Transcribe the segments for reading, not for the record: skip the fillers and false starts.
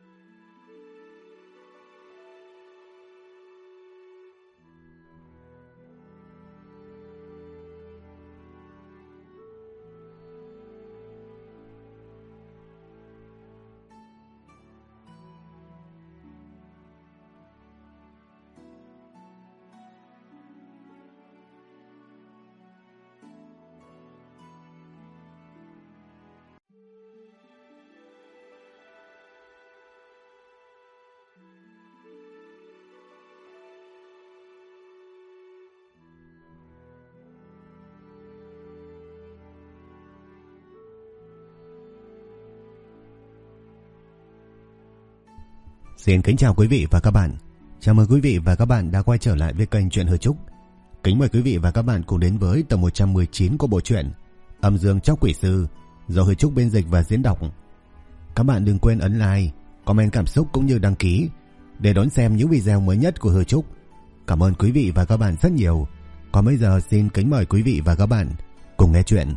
Xin kính chào quý vị và các bạn. Chào mừng quý vị và các bạn đã quay trở lại với kênh Truyện Hư Trúc. Kính mời quý vị và các bạn cùng đến với tập 119 của bộ truyện Âm Dương Tróc Quỷ Sư do Hư Trúc biên dịch và diễn đọc. Các bạn đừng quên ấn like, comment cảm xúc cũng như đăng ký để đón xem những video mới nhất của Hư Trúc. Cảm ơn quý vị và các bạn rất nhiều. Còn bây giờ xin kính mời quý vị và các bạn cùng nghe chuyện.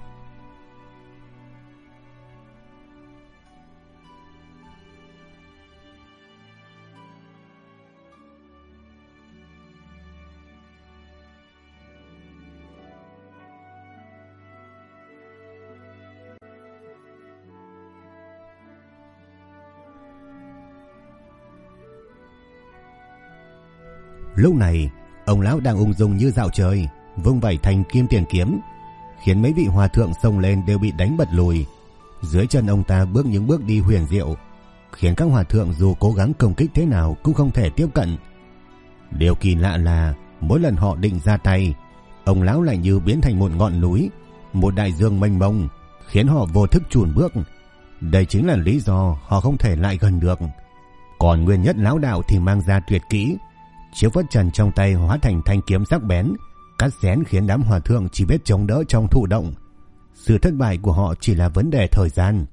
Lúc này, ông lão đang ung dung như dạo chơi, vung vẩy thành kim tiền kiếm, khiến mấy vị hòa thượng xông lên đều bị đánh bật lùi. Dưới chân ông ta bước những bước đi huyền diệu, khiến các hòa thượng dù cố gắng công kích thế nào cũng không thể tiếp cận. Điều kỳ lạ là mỗi lần họ định ra tay, ông lão lại như biến thành một ngọn núi, một đại dương mênh mông, khiến họ vô thức chùn bước. Đây chính là lý do họ không thể lại gần được. Còn nguyên nhất lão đạo thì mang ra tuyệt kỹ, chiếu phất trần trong tay hóa thành thanh kiếm sắc bén, cắt xén khiến đám hòa thượng chỉ biết chống đỡ trong thụ động. Sự thất bại của họ chỉ là vấn đề thời gian.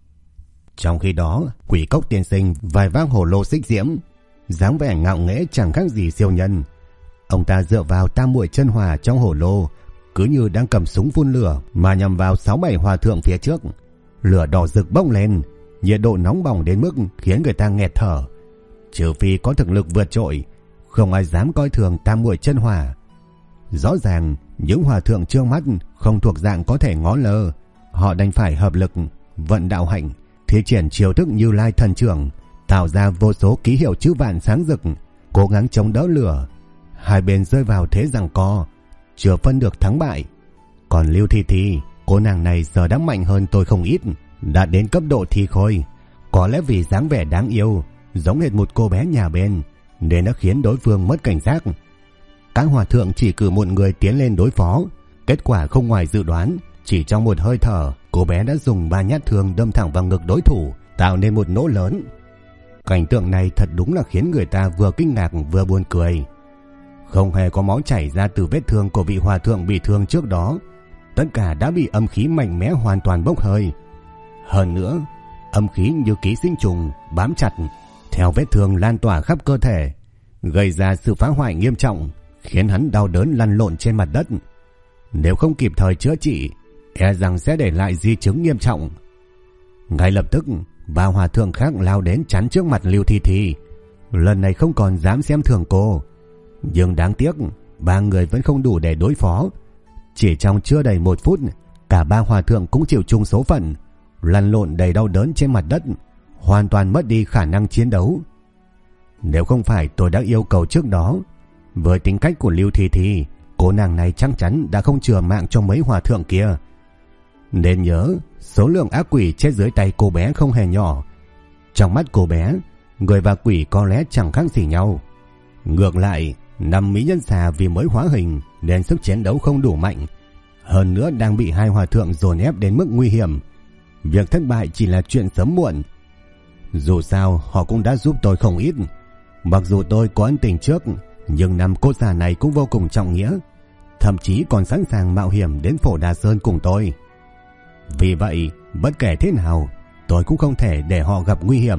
Trong khi đó, Quỷ Cốc tiên sinh vài vác hồ lô xích diễm, dáng vẻ ngạo nghễ chẳng khác gì siêu nhân. Ông ta dựa vào tam muội chân hỏa trong hồ lô, cứ như đang cầm súng phun lửa mà nhằm vào 6-7 hòa thượng phía trước. Lửa đỏ rực bốc lên, nhiệt độ nóng bỏng đến mức khiến người ta nghẹt thở. Trừ phi có thực lực vượt trội, không ai dám coi thường tam muội chân hỏa. Rõ ràng những hòa thượng trương mắt không thuộc dạng có thể ngó lơ, họ đành phải hợp lực vận đạo hạnh, thi triển chiêu thức Như Lai thần trưởng, tạo ra vô số ký hiệu chữ vạn sáng rực, cố gắng chống đỡ lửa. Hai bên rơi vào thế giằng co, chưa phân được thắng bại. Còn Lưu Thi Thi, cô nàng này giờ đã mạnh hơn tôi không ít, đã đến cấp độ thi khôi. Có lẽ vì dáng vẻ đáng yêu, giống hệt một cô bé nhà bên, nên đã khiến đối phương mất cảnh giác. Các hòa thượng chỉ cử một người tiến lên đối phó, kết quả không ngoài dự đoán. Chỉ trong một hơi thở, cô bé đã dùng 3 nhát thương đâm thẳng vào ngực đối thủ, tạo nên một nỗ lớn. Cảnh tượng này thật đúng là khiến người ta vừa kinh ngạc vừa buồn cười. Không hề có máu chảy ra từ vết thương của vị hòa thượng bị thương trước đó, tất cả đã bị âm khí mạnh mẽ hoàn toàn bốc hơi. Hơn nữa, âm khí như ký sinh trùng bám chặt theo vết thương lan tỏa khắp cơ thể, gây ra sự phá hoại nghiêm trọng, khiến hắn đau đớn lăn lộn trên mặt đất. Nếu không kịp thời chữa trị, e rằng sẽ để lại di chứng nghiêm trọng. Ngay lập tức, 3 hòa thượng khác lao đến chắn trước mặt Lưu Thi Thi. Lần này không còn dám xem thường cô, nhưng đáng tiếc 3 người vẫn không đủ để đối phó. Chỉ trong chưa đầy 1 phút, cả 3 hòa thượng cũng chịu chung số phận, lăn lộn đầy đau đớn trên mặt đất, hoàn toàn mất đi khả năng chiến đấu. Nếu không phải tôi đã yêu cầu trước đó, với tính cách của Lưu Thi Thi, cô nàng này chắc chắn đã không chừa mạng cho mấy hòa thượng kia. Nên nhớ, số lượng ác quỷ chết dưới tay cô bé không hề nhỏ. Trong mắt cô bé, người và quỷ có lẽ chẳng khác gì nhau. Ngược lại, 5 mỹ nhân xà vì mới hóa hình nên sức chiến đấu không đủ mạnh, hơn nữa đang bị 2 hòa thượng dồn ép đến mức nguy hiểm. Việc thất bại chỉ là chuyện sớm muộn. Dù sao họ cũng đã giúp tôi không ít. Mặc dù tôi có ân tình trước, nhưng 5 cô già này cũng vô cùng trọng nghĩa, thậm chí còn sẵn sàng mạo hiểm đến Phổ Đà Sơn cùng tôi. Vì vậy, bất kể thế nào, tôi cũng không thể để họ gặp nguy hiểm.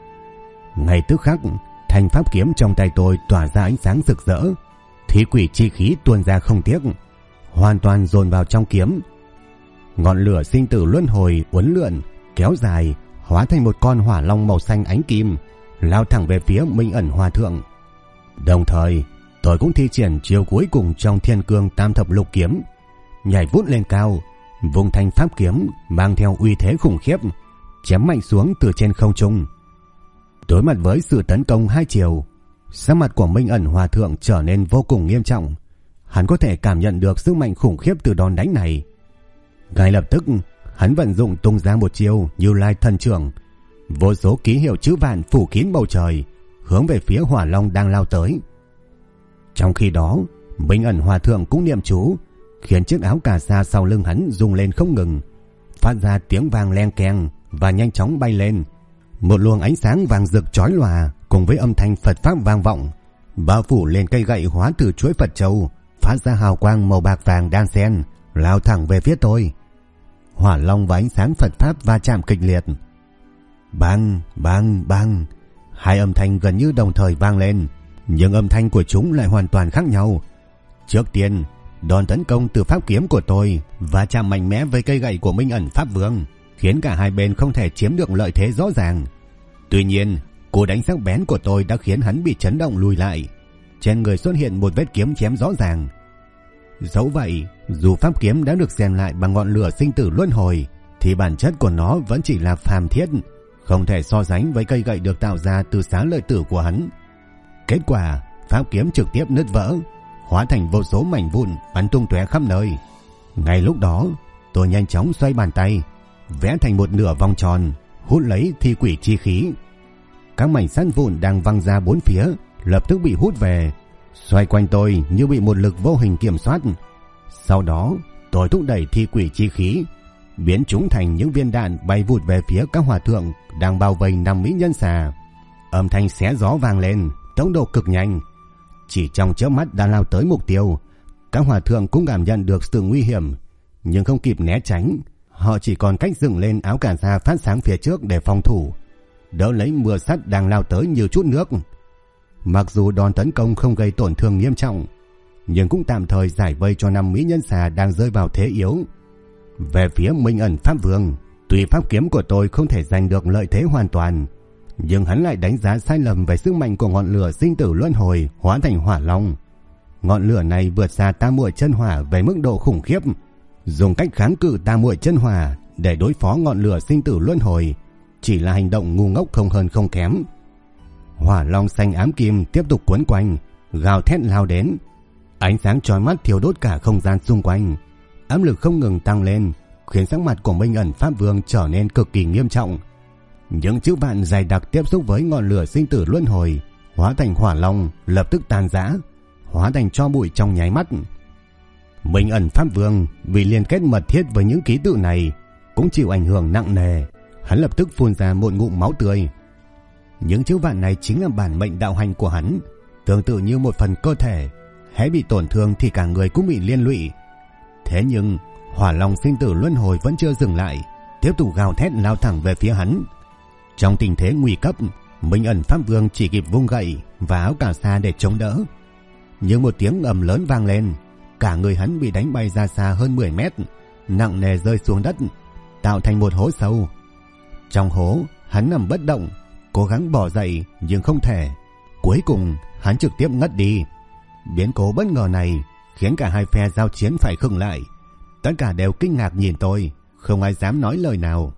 Ngay tức khắc, thanh pháp kiếm trong tay tôi tỏa ra ánh sáng rực rỡ, thí quỷ chi khí tuôn ra không tiếc, hoàn toàn dồn vào trong kiếm. Ngọn lửa sinh tử luân hồi uốn lượn, kéo dài, hóa thành một con hỏa long màu xanh ánh kim, lao thẳng về phía Minh Ẩn Hòa Thượng. Đồng thời, tôi cũng thi triển chiêu cuối cùng trong Thiên Cương Tam Thập Lục Kiếm, nhảy vút lên cao, vùng thanh pháp kiếm mang theo uy thế khủng khiếp, chém mạnh xuống từ trên không trung. Đối mặt với sự tấn công hai chiều, sắc mặt của Minh Ẩn Hòa Thượng trở nên vô cùng nghiêm trọng. Hắn có thể cảm nhận được sức mạnh khủng khiếp từ đòn đánh này. Ngay lập tức, hắn vận dụng tung ra một chiêu Như Lai Thần Trưởng, vô số ký hiệu chữ vạn phủ kín bầu trời, hướng về phía hỏa long đang lao tới. Trong khi đó, Minh Ẩn Hòa Thượng cũng niệm chú, khiến chiếc áo cà sa sau lưng hắn rung lên không ngừng, phát ra tiếng vang leng keng và nhanh chóng bay lên. Một luồng ánh sáng vàng rực chói lòa cùng với âm thanh Phật pháp vang vọng, bao phủ lên cây gậy hóa từ chuỗi Phật châu, phát ra hào quang màu bạc vàng đan xen, lao thẳng về phía tôi. Hỏa long và ánh sáng Phật pháp va chạm kịch liệt. Bang, bang, bang, hai âm thanh gần như đồng thời vang lên, nhưng âm thanh của chúng lại hoàn toàn khác nhau. Trước tiên, đòn tấn công từ pháp kiếm của tôi va chạm mạnh mẽ với cây gậy của Minh Ẩn Pháp Vương, khiến cả hai bên không thể chiếm được lợi thế rõ ràng. Tuy nhiên, cú đánh sắc bén của tôi đã khiến hắn bị chấn động lùi lại. Trên người xuất hiện một vết kiếm chém rõ ràng. Dẫu vậy, dù pháp kiếm đã được rèn lại bằng ngọn lửa sinh tử luân hồi, thì bản chất của nó vẫn chỉ là phàm thiết, không thể so sánh với cây gậy được tạo ra từ xá lợi tử của hắn. Kết quả, pháp kiếm trực tiếp nứt vỡ, hóa thành vô số mảnh vụn bắn tung tóe khắp nơi. Ngay lúc đó, tôi nhanh chóng xoay bàn tay, vẽ thành một nửa vòng tròn, hút lấy thi quỷ chi khí. Các mảnh sắt vụn đang văng ra bốn phía lập tức bị hút về, xoay quanh tôi như bị một lực vô hình kiểm soát. Sau đó, tôi thúc đẩy thi quỷ chi khí, biến chúng thành những viên đạn bay vụt về phía các hòa thượng đang bao vây 5 mỹ nhân xà. Âm thanh xé gió vang lên, tốc độ cực nhanh. Chỉ trong chớp mắt đã lao tới mục tiêu. Các hòa thượng cũng cảm nhận được sự nguy hiểm, nhưng không kịp né tránh. Họ chỉ còn cách dựng lên áo cà sa phát sáng phía trước để phòng thủ, đỡ lấy mưa sắt đang lao tới như chút nước. Mặc dù đòn tấn công không gây tổn thương nghiêm trọng, nhưng cũng tạm thời giải vây cho 5 mỹ nhân xà đang rơi vào thế yếu. Về phía Minh Ẩn Pháp Vương, tuy pháp kiếm của tôi không thể giành được lợi thế hoàn toàn, nhưng hắn lại đánh giá sai lầm về sức mạnh của ngọn lửa sinh tử luân hồi hóa thành hỏa long. Ngọn lửa này vượt xa tam muội chân hỏa về mức độ khủng khiếp. Dùng cách kháng cự tam muội chân hỏa để đối phó ngọn lửa sinh tử luân hồi chỉ là hành động ngu ngốc không hơn không kém. Hỏa long xanh ám kim tiếp tục quấn quanh, gào thét lao đến. Ánh sáng chói mắt thiêu đốt cả không gian xung quanh. Áp lực không ngừng tăng lên, khiến sắc mặt của Minh Ẩn Pháp Vương trở nên cực kỳ nghiêm trọng. Những chữ vạn dày đặc tiếp xúc với ngọn lửa sinh tử luân hồi, hóa thành hỏa long lập tức tan rã, hóa thành tro bụi trong nháy mắt. Minh Ẩn Pháp Vương vì liên kết mật thiết với những ký tự này cũng chịu ảnh hưởng nặng nề. Hắn lập tức phun ra một ngụm máu tươi. Những chữ vạn này chính là bản mệnh đạo hành của hắn, tương tự như một phần cơ thể, hễ bị tổn thương thì cả người cũng bị liên lụy. Thế nhưng hỏa long sinh tử luân hồi vẫn chưa dừng lại, tiếp tục gào thét lao thẳng về phía hắn. Trong tình thế nguy cấp, Minh Ẩn Pháp Vương chỉ kịp vung gậy và áo cà sa để chống đỡ. Nhưng một tiếng ầm lớn vang lên, cả người hắn bị đánh bay ra xa hơn 10 mét, nặng nề rơi xuống đất, tạo thành một hố sâu. Trong hố, hắn nằm bất động, cố gắng bò dậy nhưng không thể. Cuối cùng, hắn trực tiếp ngất đi. Biến cố bất ngờ này khiến cả hai phe giao chiến phải khựng lại. Tất cả đều kinh ngạc nhìn tôi, không ai dám nói lời nào.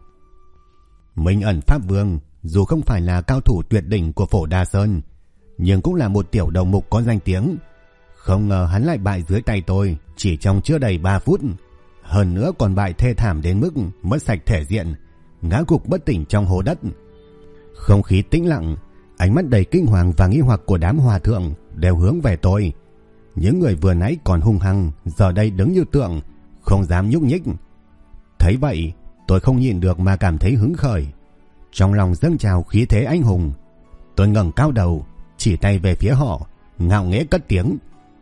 Minh Ẩn Pháp Vương dù không phải là cao thủ tuyệt đỉnh của Phổ Đa Sơn, nhưng cũng là một tiểu đầu mục có danh tiếng. Không ngờ hắn lại bại dưới tay tôi chỉ trong chưa đầy 3 phút. Hơn nữa còn bại thê thảm đến mức mất sạch thể diện, ngã gục bất tỉnh trong hố đất. Không khí tĩnh lặng, ánh mắt đầy kinh hoàng và nghi hoặc của đám hòa thượng đều hướng về tôi. Những người vừa nãy còn hung hăng giờ đây đứng như tượng, không dám nhúc nhích. Thấy vậy, tôi không nhịn được mà cảm thấy hứng khởi. Trong lòng dâng trào khí thế anh hùng. Tôi ngẩng cao đầu, chỉ tay về phía họ, ngạo nghễ cất tiếng: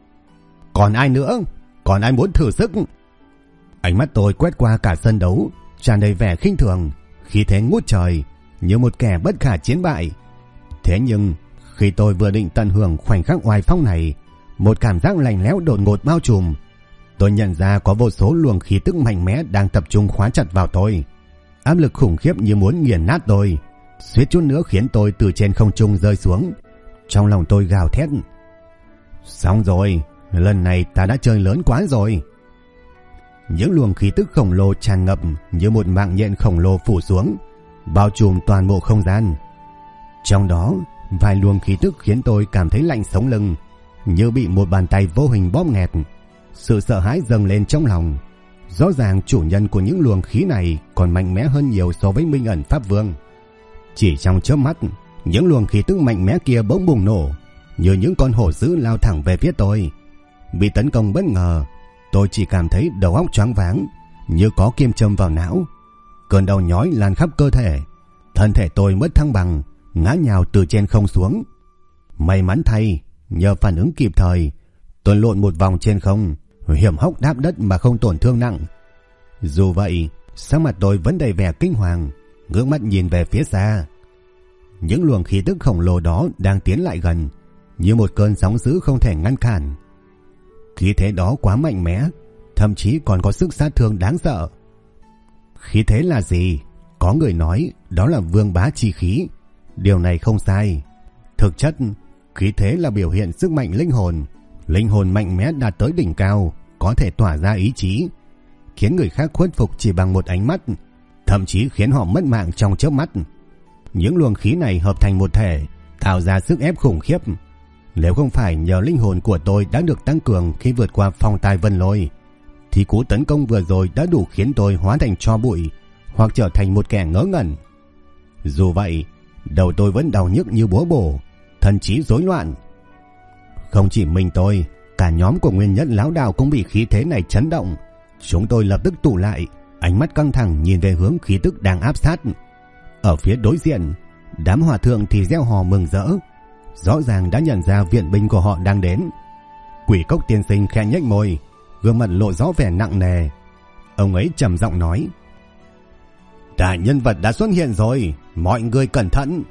"Còn ai nữa? Còn ai muốn thử sức?" Ánh mắt tôi quét qua cả sân đấu, tràn đầy vẻ khinh thường, khí thế ngút trời, như một kẻ bất khả chiến bại. Thế nhưng khi tôi vừa định tận hưởng khoảnh khắc oai phong này, một cảm giác lạnh lẽo đột ngột bao trùm. Tôi nhận ra có vô số luồng khí tức mạnh mẽ đang tập trung khóa chặt vào tôi. áp lực khủng khiếp như muốn nghiền nát tôi, suýt chút nữa khiến tôi từ trên không trung rơi xuống. Trong lòng tôi gào thét: xong rồi, lần này ta đã chơi lớn quá rồi. Những luồng khí tức khổng lồ tràn ngập như một mạng nhện khổng lồ phủ xuống, bao trùm toàn bộ không gian. Trong đó, vài luồng khí tức khiến tôi cảm thấy lạnh sống lưng, như bị một bàn tay vô hình bóp nghẹt. Sự sợ hãi dâng lên trong lòng. Rõ ràng chủ nhân của những luồng khí này còn mạnh mẽ hơn nhiều so với Minh Ẩn Pháp Vương. Chỉ trong chớp mắt, những luồng khí tức mạnh mẽ kia bỗng bùng nổ, như những con hổ dữ lao thẳng về phía tôi. Bị tấn công bất ngờ, tôi chỉ cảm thấy đầu óc choáng váng, như có kim châm vào não. Cơn đau nhói lan khắp cơ thể, thân thể tôi mất thăng bằng, ngã nhào từ trên không xuống. May mắn thay, nhờ phản ứng kịp thời, tôi lộn một vòng trên không, hiểm hóc đáp đất mà không tổn thương nặng. Dù vậy, sắc mặt tôi vẫn đầy vẻ kinh hoàng, ngước mắt nhìn về phía xa. Những luồng khí tức khổng lồ đó đang tiến lại gần, như một cơn sóng dữ không thể ngăn cản. Khí thế đó quá mạnh mẽ, thậm chí còn có sức sát thương đáng sợ. Khí thế là gì? Có người nói đó là vương bá chi khí. Điều này không sai. Thực chất, khí thế là biểu hiện sức mạnh linh hồn. Linh hồn mạnh mẽ đạt tới đỉnh cao, có thể tỏa ra ý chí, khiến người khác khuất phục chỉ bằng một ánh mắt, thậm chí khiến họ mất mạng trong chớp mắt. Những luồng khí này hợp thành một thể, tạo ra sức ép khủng khiếp. Nếu không phải nhờ linh hồn của tôi đã được tăng cường khi vượt qua phong tai vân lôi, thì cú tấn công vừa rồi đã đủ khiến tôi hóa thành tro bụi, hoặc trở thành một kẻ ngớ ngẩn. Dù vậy, đầu tôi vẫn đau nhức như búa bổ, thần trí rối loạn. Không chỉ mình tôi, cả nhóm của Nguyên Nhất Lão Đạo cũng bị khí thế này chấn động. Chúng tôi lập tức tụ lại, ánh mắt căng thẳng nhìn về hướng khí tức đang áp sát. Ở phía đối diện, đám hòa thượng thì reo hò mừng rỡ, rõ ràng đã nhận ra viện binh của họ đang đến. Quỷ Cốc tiên sinh khẽ nhếch môi, gương mặt lộ rõ vẻ nặng nề. Ông ấy trầm giọng nói: đại nhân vật đã xuất hiện rồi, mọi người cẩn thận.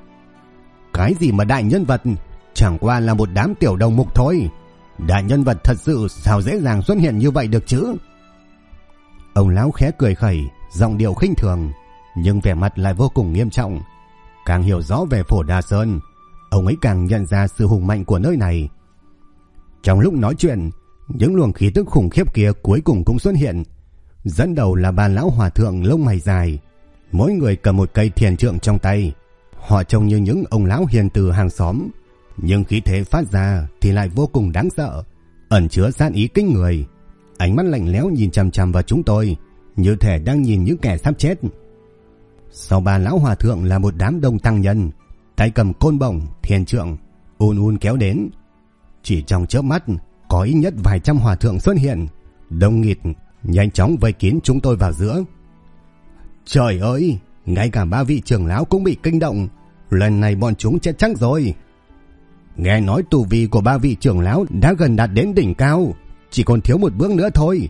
Cái gì mà đại nhân vật, chẳng qua là một đám tiểu đầu mục thôi. Đại nhân vật thật sự sao dễ dàng xuất hiện như vậy được chứ? Ông lão khẽ cười khẩy, giọng điệu khinh thường, nhưng vẻ mặt lại vô cùng nghiêm trọng. Càng hiểu rõ về Phổ Đà Sơn, ông ấy càng nhận ra sự hùng mạnh của nơi này. Trong lúc nói chuyện, những luồng khí tức khủng khiếp kia cuối cùng cũng xuất hiện. Dẫn đầu là ba lão hòa thượng lông mày dài, mỗi người cầm một cây thiền trượng trong tay. Họ trông như những ông lão hiền từ hàng xóm, nhưng khí thế phát ra thì lại vô cùng đáng sợ, ẩn chứa sát ý kinh người. Ánh mắt lạnh lẽo nhìn chằm chằm vào chúng tôi, như thể đang nhìn những kẻ sắp chết. Sau ba lão hòa thượng là một đám đông tăng nhân, tay cầm côn bổng, thiền trượng, ùn kéo đến. Chỉ trong chớp mắt, có ít nhất vài trăm hòa thượng xuất hiện, đông nghịt, nhanh chóng vây kín chúng tôi vào giữa. Trời ơi, ngay cả ba vị trưởng lão cũng bị kinh động, lần này bọn chúng chết chắc rồi. Nghe nói tu vi của ba vị trưởng lão đã gần đạt đến đỉnh cao, chỉ còn thiếu một bước nữa thôi.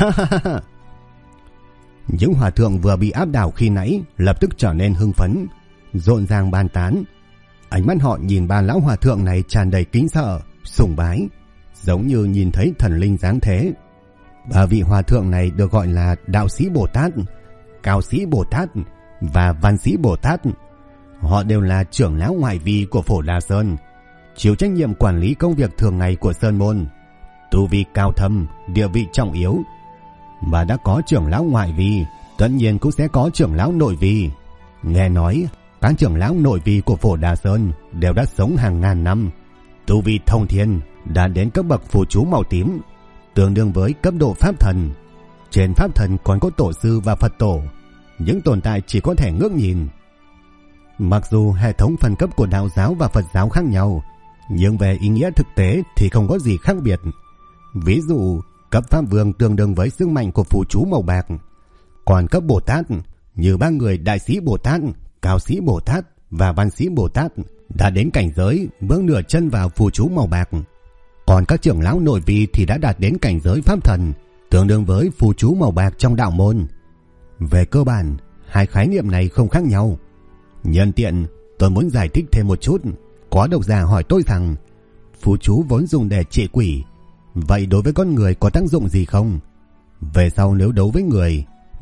Những hòa thượng vừa bị áp đảo khi nãy lập tức trở nên hưng phấn, rộn ràng bàn tán. Ánh mắt họ nhìn ba lão hòa thượng này tràn đầy kính sợ, sùng bái, giống như nhìn thấy thần linh giáng thế. Ba vị hòa thượng này được gọi là Đạo Sĩ Bồ Tát, Cao Sĩ Bồ Tát và Văn Sĩ Bồ Tát. Họ đều là trưởng lão ngoại vi của Phổ Đà Sơn, chịu trách nhiệm quản lý công việc thường ngày của sơn môn. Tu vi cao thâm, địa vị trọng yếu. Mà đã có trưởng lão ngoại vi, tất nhiên cũng sẽ có trưởng lão nội vi. Nghe nói các trưởng lão nội vi của Phổ Đà Sơn đều đã sống hàng ngàn năm, tu vi thông thiên, đã đến cấp bậc phù chú màu tím, tương đương với cấp độ pháp thần. Trên pháp thần còn có tổ sư và Phật tổ, những tồn tại chỉ có thể ngước nhìn. Mặc dù hệ thống phân cấp của đạo giáo và Phật giáo khác nhau, nhưng về ý nghĩa thực tế thì không có gì khác biệt. Ví dụ, cấp Pháp Vương tương đương với sức mạnh của phù chú màu bạc, còn cấp Bồ Tát như ba người Đại Sĩ Bồ Tát, Cao Sĩ Bồ Tát và Văn Sĩ Bồ Tát đã đến cảnh giới bước nửa chân vào phù chú màu bạc. Còn các trưởng lão nội vi thì đã đạt đến cảnh giới Pháp Thần, tương đương với phù chú màu bạc trong đạo môn. Về cơ bản, hai khái niệm này không khác nhau. Nhân tiện, tôi muốn giải thích thêm một chút. Có độc giả hỏi tôi rằng phù chú vốn dùng để trị quỷ, vậy đối với con người có tác dụng gì không? Về sau nếu đấu với người,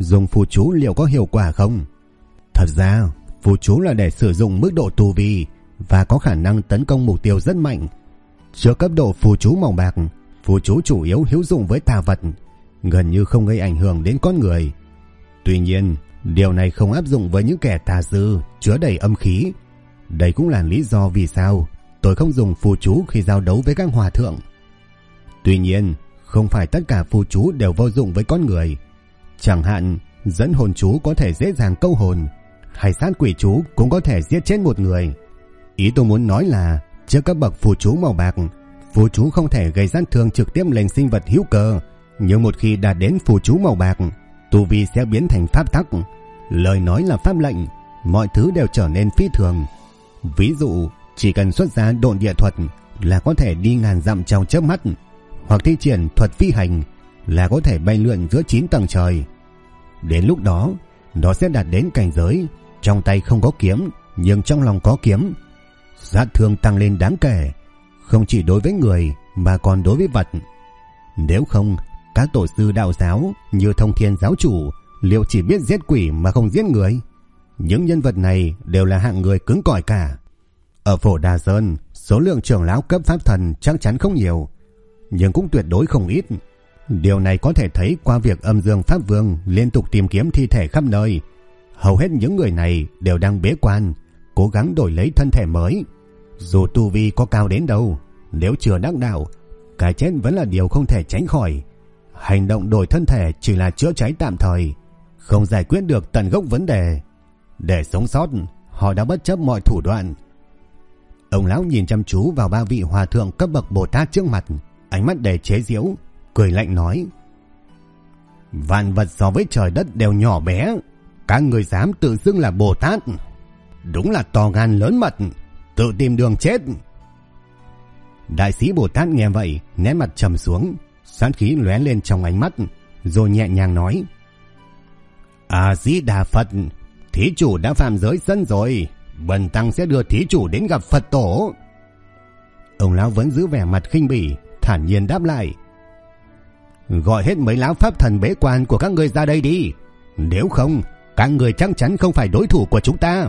dùng phù chú liệu có hiệu quả không? Thật ra, phù chú là để sử dụng mức độ tu vi và có khả năng tấn công mục tiêu rất mạnh. Trước cấp độ phù chú màu bạc, phù chú chủ yếu hữu dụng với tà vật, gần như không gây ảnh hưởng đến con người. Tuy nhiên, điều này không áp dụng với những kẻ tà sư chứa đầy âm khí. Đây cũng là lý do vì sao tôi không dùng phù chú khi giao đấu với các hòa thượng. Tuy nhiên, không phải tất cả phù chú đều vô dụng với con người. Chẳng hạn, dẫn hồn chú có thể dễ dàng câu hồn, hay sát quỷ chú cũng có thể giết chết một người. Ý tôi muốn nói là, trước cấp bậc phù chú màu bạc, phù chú không thể gây sát thương trực tiếp lên sinh vật hữu cơ, nhưng một khi đạt đến phù chú màu bạc, tu vi sẽ biến thành pháp tắc. Lời nói là pháp lệnh, mọi thứ đều trở nên phi thường. Ví dụ, chỉ cần xuất ra độn địa thuật là có thể đi ngàn dặm trong chớp mắt, hoặc thi triển thuật phi hành là có thể bay lượn giữa 9 tầng trời. Đến lúc đó, nó sẽ đạt đến cảnh giới trong tay không có kiếm nhưng trong lòng có kiếm. Sát thương tăng lên đáng kể, không chỉ đối với người mà còn đối với vật. Nếu không, các tổ sư đạo giáo như Thông Thiên giáo chủ liệu chỉ biết giết quỷ mà không giết người? Những nhân vật này đều là hạng người cứng cỏi cả. Ở Phổ Đà Sơn, số lượng trưởng lão cấp pháp thần chắc chắn không nhiều, nhưng cũng tuyệt đối không ít. Điều này có thể thấy qua việc Âm Dương Pháp Vương liên tục tìm kiếm thi thể khắp nơi. Hầu hết những người này đều đang bế quan, cố gắng đổi lấy thân thể mới. Dù tu vi có cao đến đâu, nếu chưa đắc đạo, cái chết vẫn là điều không thể tránh khỏi. Hành động đổi thân thể chỉ là chữa cháy tạm thời, không giải quyết được tận gốc vấn đề. Để sống sót, họ đã bất chấp mọi thủ đoạn. Ông lão nhìn chăm chú vào 3 vị hòa thượng cấp bậc Bồ Tát trước mặt, ánh mắt đầy chế giễu, cười lạnh nói: vạn vật so với trời đất đều nhỏ bé, các người dám tự xưng là Bồ Tát, đúng là to gan lớn mật, tự tìm đường chết. Đại sĩ Bồ Tát nghe vậy, nét mặt trầm xuống, sát khí lóe lên trong ánh mắt, rồi nhẹ nhàng nói: A Di Đà Phật, thí chủ đã phạm giới sân rồi, bần tăng sẽ đưa thí chủ đến gặp Phật tổ. Ông lão vẫn giữ vẻ mặt khinh bỉ, thản nhiên đáp lại: gọi hết mấy lão pháp thần bế quan của các người ra đây đi, nếu không các người chắc chắn không phải đối thủ của chúng ta.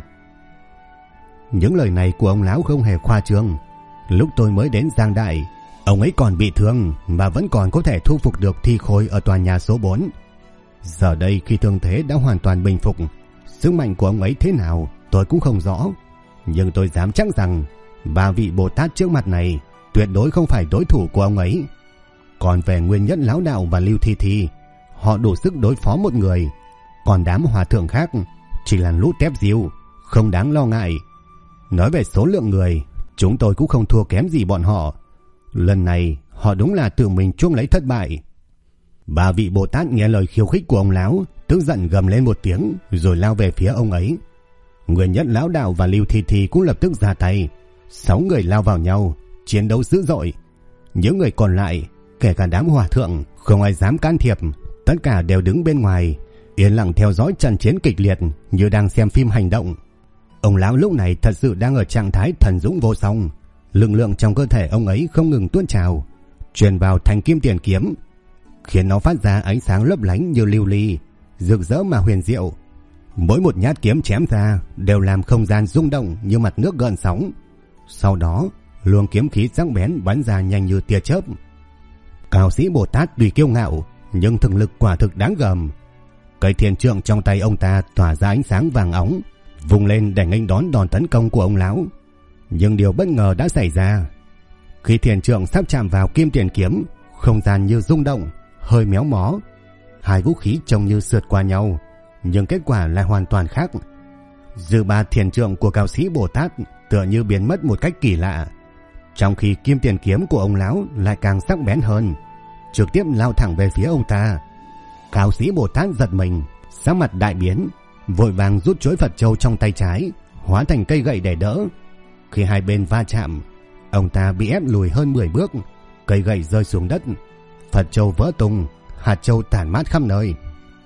Những lời này của ông lão không hề khoa trương. Lúc tôi mới đến Giang Đại, ông ấy còn bị thương mà vẫn còn có thể thu phục được thi khôi ở tòa nhà số 4. Giờ đây khi thương thế đã hoàn toàn bình phục, sức mạnh của ông ấy thế nào tôi cũng không rõ, nhưng tôi dám chắc rằng 3 vị Bồ Tát trước mặt này tuyệt đối không phải đối thủ của ông ấy. Còn về Nguyên Nhất Lão Đạo và Lưu Thi Thi, họ đủ sức đối phó một người, còn đám hòa thượng khác chỉ là lũ tép diêu, không đáng lo ngại. Nói về số lượng người, chúng tôi cũng không thua kém gì bọn họ. Lần này họ đúng là tự mình chuốc lấy thất bại. 3 vị Bồ Tát nghe lời khiêu khích của ông lão, tức giận gầm lên một tiếng rồi lao về phía ông ấy. Nguyên Nhất Lão Đạo và Lưu Thi Thi cũng lập tức ra tay. 6 người lao vào nhau, chiến đấu dữ dội. Những người còn lại, kể cả đám hòa thượng, không ai dám can thiệp, tất cả đều đứng bên ngoài, yên lặng theo dõi trận chiến kịch liệt như đang xem phim hành động. Ông lão lúc này thật sự đang ở trạng thái thần dũng vô song, lực lượng trong cơ thể ông ấy không ngừng tuôn trào, truyền vào thành kim tiền kiếm, khiến nó phát ra ánh sáng lấp lánh như lưu ly, rực rỡ mà huyền diệu. Mỗi một nhát kiếm chém ra đều làm không gian rung động như mặt nước gợn sóng. Sau đó, luồng kiếm khí sắc bén bắn ra nhanh như tia chớp. Cao sĩ Bồ Tát tuy kiêu ngạo, nhưng thực lực quả thực đáng gờm. Cây thiền trượng trong tay ông ta tỏa ra ánh sáng vàng óng, vùng lên để nghênh đón đòn tấn công của ông lão. Nhưng điều bất ngờ đã xảy ra. Khi thiền trượng sắp chạm vào kim tiền kiếm, không gian như rung động, hơi méo mó. Hai vũ khí trông như sượt qua nhau, nhưng kết quả lại hoàn toàn khác. Dư ba thiền trượng của cao sĩ Bồ Tát tựa như biến mất một cách kỳ lạ, trong khi kim tiền kiếm của ông lão lại càng sắc bén hơn, trực tiếp lao thẳng về phía ông ta. Cao sĩ Bồ Tát giật mình, sắc mặt đại biến, vội vàng rút chuỗi Phật châu trong tay trái, hóa thành cây gậy để đỡ. Khi hai bên va chạm, ông ta bị ép lùi hơn 10 bước, cây gậy rơi xuống đất, Phật châu vỡ tung, hạt châu tản mát khắp nơi.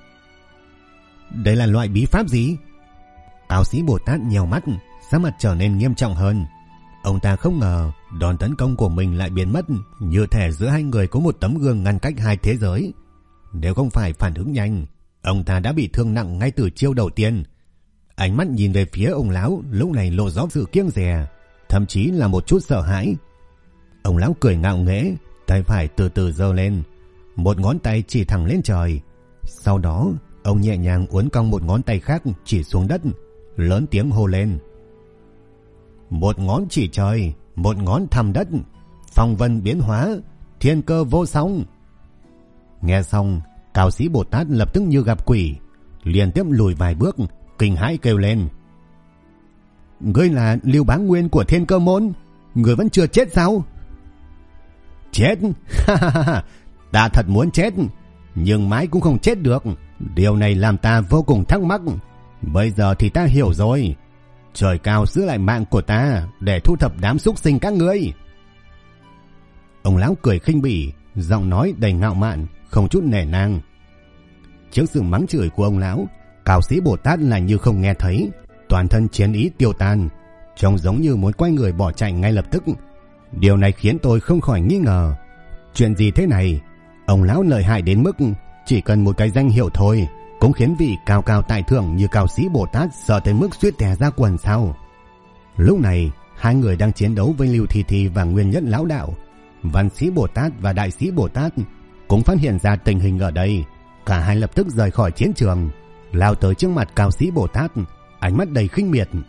Đây là loại bí pháp gì? Cao sĩ Bồ Tát nhèo mắt, sắc mặt trở nên nghiêm trọng hơn. Ông ta không ngờ đòn tấn công của mình lại biến mất, như thể giữa hai người có một tấm gương ngăn cách hai thế giới. Nếu không phải phản ứng nhanh, Ông ta đã bị thương nặng ngay từ chiêu đầu tiên. Ánh mắt nhìn về phía ông lão lúc này lộ rõ sự kiêng dè, thậm chí là một chút sợ hãi. Ông lão cười ngạo nghễ, tay phải từ từ giơ lên, một ngón tay chỉ thẳng lên trời. Sau đó, ông nhẹ nhàng uốn cong một ngón tay khác chỉ xuống đất, lớn tiếng hô lên. Một ngón chỉ trời, một ngón thăm đất, phong vân biến hóa, thiên cơ vô song. Nghe xong, Cao Sĩ Bồ Tát lập tức như gặp quỷ, liên tiếp lùi vài bước, kinh hãi kêu lên. Ngươi là Lưu Bá Nguyên của Thiên Cơ Môn, ngươi vẫn chưa chết sao? Chết? Ta thật muốn chết, nhưng mãi cũng không chết được. Điều này làm ta vô cùng thắc mắc. Bây giờ thì ta hiểu rồi. Trời cao giữ lại mạng của ta để thu thập đám súc sinh các ngươi. Ông lão cười khinh bỉ, giọng nói đầy ngạo mạn, không chút nể nang. Trước sự mắng chửi của ông lão, Cao Sĩ Bồ Tát là như không nghe thấy, toàn thân chiến ý tiêu tan, trông giống như muốn quay người bỏ chạy ngay lập tức. Điều này khiến tôi không khỏi nghi ngờ, chuyện gì thế này? Ông lão lợi hại đến mức chỉ cần một cái danh hiệu thôi cũng khiến vị cao cao tại thượng như Cao Sĩ Bồ Tát sợ tới mức suýt tè ra quần sao? Lúc này, hai người đang chiến đấu với Lưu Thi Thi và Nguyên Nhất Lão Đạo. Văn Sĩ Bồ Tát và Đại Sĩ Bồ Tát cũng phát hiện ra tình hình ở đây, cả hai lập tức rời khỏi chiến trường, lao tới trước mặt Cao Sĩ Bồ Tát, ánh mắt đầy khinh miệt.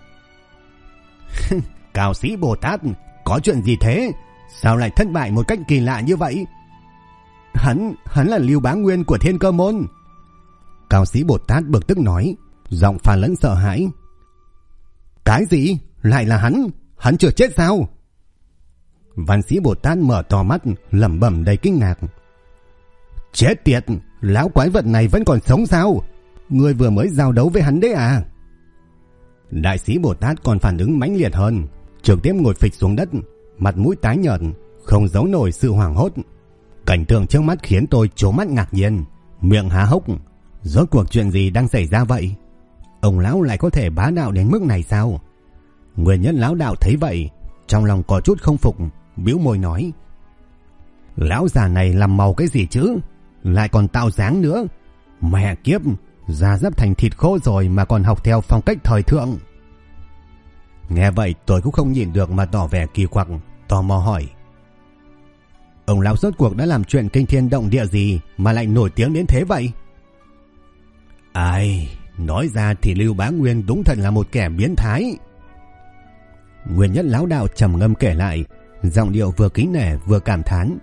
Cao Sĩ Bồ Tát, có chuyện gì thế? Sao lại thất bại một cách kỳ lạ như vậy? Hắn là Lưu Bá Nguyên của Thiên Cơ Môn. Cao Sĩ Bồ Tát bực tức nói, giọng pha lẫn sợ hãi. Cái gì? Lại là hắn? Hắn chưa chết sao? Văn Sĩ Bồ Tát mở to mắt, lẩm bẩm đầy kinh ngạc. Chết tiệt, lão quái vật này vẫn còn sống sao? Ngươi vừa mới giao đấu với hắn đấy à? Đại Sĩ Bồ Tát còn phản ứng mãnh liệt hơn, trực tiếp ngồi phịch xuống đất, mặt mũi tái nhợt, không giấu nổi sự hoảng hốt. Cảnh tượng trước mắt khiến tôi trố mắt ngạc nhiên, miệng há hốc. Rốt cuộc chuyện gì đang xảy ra vậy? Ông lão lại có thể bá đạo đến mức này sao? Nguyên Nhất Lão Đạo thấy vậy, trong lòng có chút không phục, bĩu môi nói. Lão già này làm màu cái gì chứ? Lại còn tạo dáng nữa. Mẹ kiếp, da dấp thành thịt khô rồi mà còn học theo phong cách thời thượng. Nghe vậy tôi cũng không nhịn được mà tỏ vẻ kỳ quặc, tò mò hỏi. Ông lão rốt cuộc đã làm chuyện kinh thiên động địa gì mà lại nổi tiếng đến thế vậy? Ai, nói ra thì Lưu Bá Nguyên đúng thật là một kẻ biến thái. Nguyên Nhất Lão Đạo trầm ngâm kể lại, giọng điệu vừa kính nể vừa cảm thán.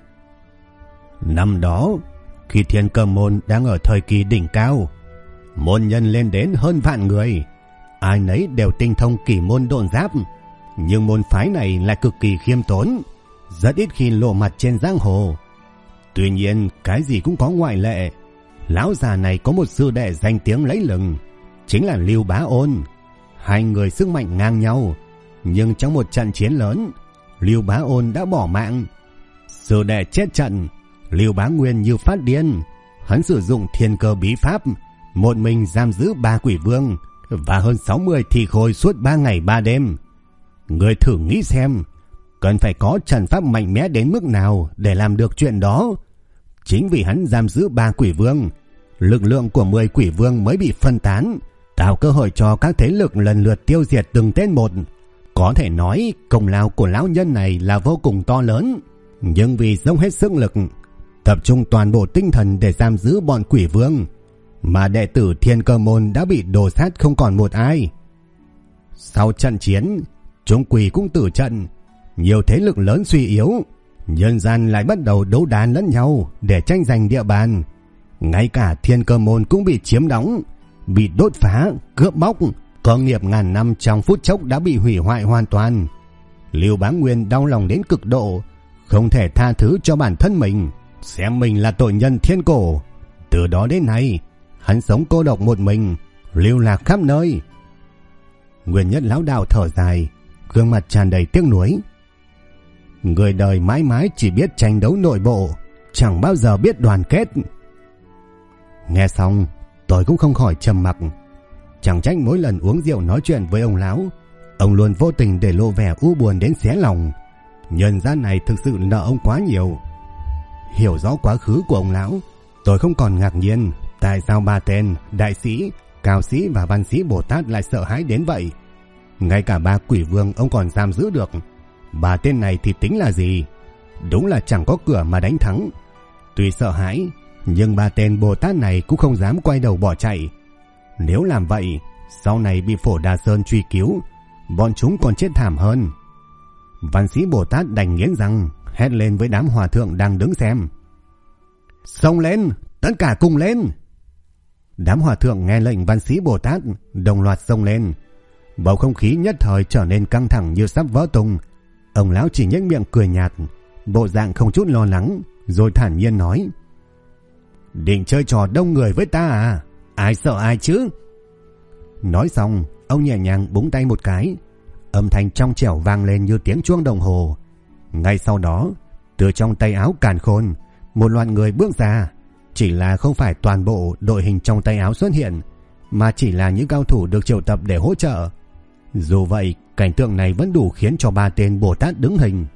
Năm đó, khi Thiên Cơ Môn đang ở thời kỳ đỉnh cao, môn nhân lên đến hơn vạn người, ai nấy đều tinh thông kỳ môn độn giáp, nhưng môn phái này lại cực kỳ khiêm tốn, rất ít khi lộ mặt trên giang hồ. Tuy nhiên, cái gì cũng có ngoại lệ. Lão già này có một sư đệ danh tiếng lẫy lừng, chính là Lưu Bá Ôn. Hai người sức mạnh ngang nhau, nhưng trong một trận chiến lớn, Lưu Bá Ôn đã bỏ mạng. Sư đệ chết trận, Lưu Bá Nguyên như phát điên, hắn sử dụng thiên cơ bí pháp, một mình giam giữ 3 quỷ vương và hơn 60 thi khôi suốt 3 ngày 3 đêm. Người thử nghĩ xem, cần phải có trận pháp mạnh mẽ đến mức nào để làm được chuyện đó. Chính vì hắn giam giữ 3 quỷ vương, lực lượng của 10 quỷ vương mới bị phân tán, tạo cơ hội cho các thế lực lần lượt tiêu diệt từng tên một. Có thể nói công lao của lão nhân này là vô cùng to lớn, nhưng vì dốc hết sức lực, tập trung toàn bộ tinh thần để giam giữ bọn quỷ vương, mà đệ tử Thiên Cơ Môn đã bị đổ sát không còn một ai. Sau trận chiến, chúng quỷ cũng tử trận, nhiều thế lực lớn suy yếu, nhân gian lại bắt đầu đấu đá lẫn nhau để tranh giành địa bàn. Ngay cả Thiên Cơ Môn cũng bị chiếm đóng, bị đốt phá, cướp bóc, cơ nghiệp ngàn năm trong phút chốc đã bị hủy hoại hoàn toàn. Lưu Bá Nguyên đau lòng đến cực độ, không thể tha thứ cho bản thân mình, xem mình là tội nhân thiên cổ. Từ đó đến nay, hắn sống cô độc một mình, lưu lạc khắp nơi. Nguyên Nhất Lão Đạo thở dài, gương mặt tràn đầy tiếc nuối. Người đời mãi mãi chỉ biết tranh đấu nội bộ, chẳng bao giờ biết đoàn kết. Nghe xong, tôi cũng không khỏi trầm mặc. Chẳng trách mỗi lần uống rượu nói chuyện với ông lão, ông luôn vô tình để lộ vẻ u buồn đến xé lòng. Nhân gian này thực sự nợ ông quá nhiều. Hiểu rõ quá khứ của ông lão, tôi không còn ngạc nhiên, Tại sao ba tên đại sĩ, cao sĩ và văn sĩ Bồ Tát lại sợ hãi đến vậy? Ngay cả ba quỷ vương ông còn giam giữ được. Ba tên này thì tính là gì? Đúng là chẳng có cửa mà đánh thắng. Tuy sợ hãi, nhưng ba tên Bồ Tát này cũng không dám quay đầu bỏ chạy. Nếu làm vậy, sau này bị Phổ Đà Sơn truy cứu, bọn chúng còn chết thảm hơn. Văn sĩ Bồ Tát đành nghiến răng, hét lên với đám hòa thượng đang đứng xem. Xông lên, tất cả cùng lên. Đám hòa thượng nghe lệnh văn sĩ Bồ Tát đồng loạt xông lên. Bầu không khí nhất thời trở nên căng thẳng như sắp vỡ tung. Ông lão chỉ nhếch miệng cười nhạt, bộ dạng không chút lo lắng, rồi thản nhiên nói: Định chơi trò đông người với ta à? Ai sợ ai chứ? Nói xong, ông nhẹ nhàng búng tay một cái, âm thanh trong trẻo vang lên như tiếng chuông đồng hồ. Ngay sau đó, từ trong tay áo càn khôn, một loạt người bước ra. Chỉ là không phải toàn bộ đội hình trong tay áo xuất hiện, mà chỉ là những cao thủ được triệu tập để hỗ trợ. Dù vậy, cảnh tượng này vẫn đủ khiến cho ba tên Bồ Tát đứng hình.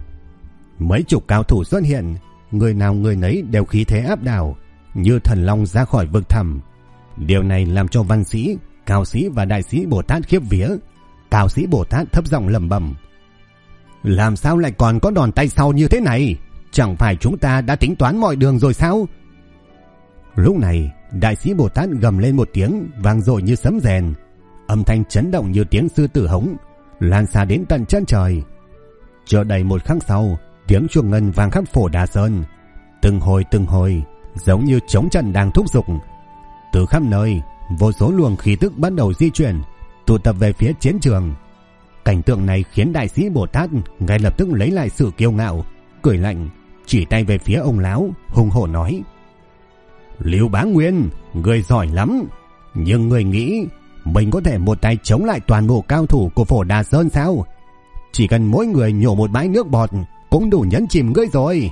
Mấy chục cao thủ xuất hiện, người nào người nấy đều khí thế áp đảo, như thần long ra khỏi vực thẳm. Điều này làm cho văn sĩ, cao sĩ và đại sĩ Bồ Tát khiếp vía. Cao sĩ Bồ Tát thấp giọng lẩm bẩm: Làm sao lại còn có đòn tay sau như thế này? Chẳng phải chúng ta đã tính toán mọi đường rồi sao? Lúc này, đại sĩ Bồ Tát gầm lên một tiếng vang dội như sấm rèn, âm thanh chấn động như tiếng sư tử hống, lan xa đến tận chân trời. Chưa đầy một khắc sau, tiếng chuông ngân vang khắp Phổ Đà Sơn, từng hồi, giống như trống trận đang thúc giục. Từ khắp nơi, vô số luồng khí tức bắt đầu di chuyển, tụ tập về phía chiến trường. Cảnh tượng này khiến đại sĩ Bồ Tát ngay lập tức lấy lại sự kiêu ngạo, cười lạnh, chỉ tay về phía ông lão, hùng hổ nói: Lưu Bá Nguyên, người giỏi lắm, nhưng người nghĩ mình có thể một tay chống lại toàn bộ cao thủ của Phổ Đà Sơn sao? Chỉ cần mỗi người nhổ một bãi nước bọt cũng đủ nhấn chìm ngươi rồi.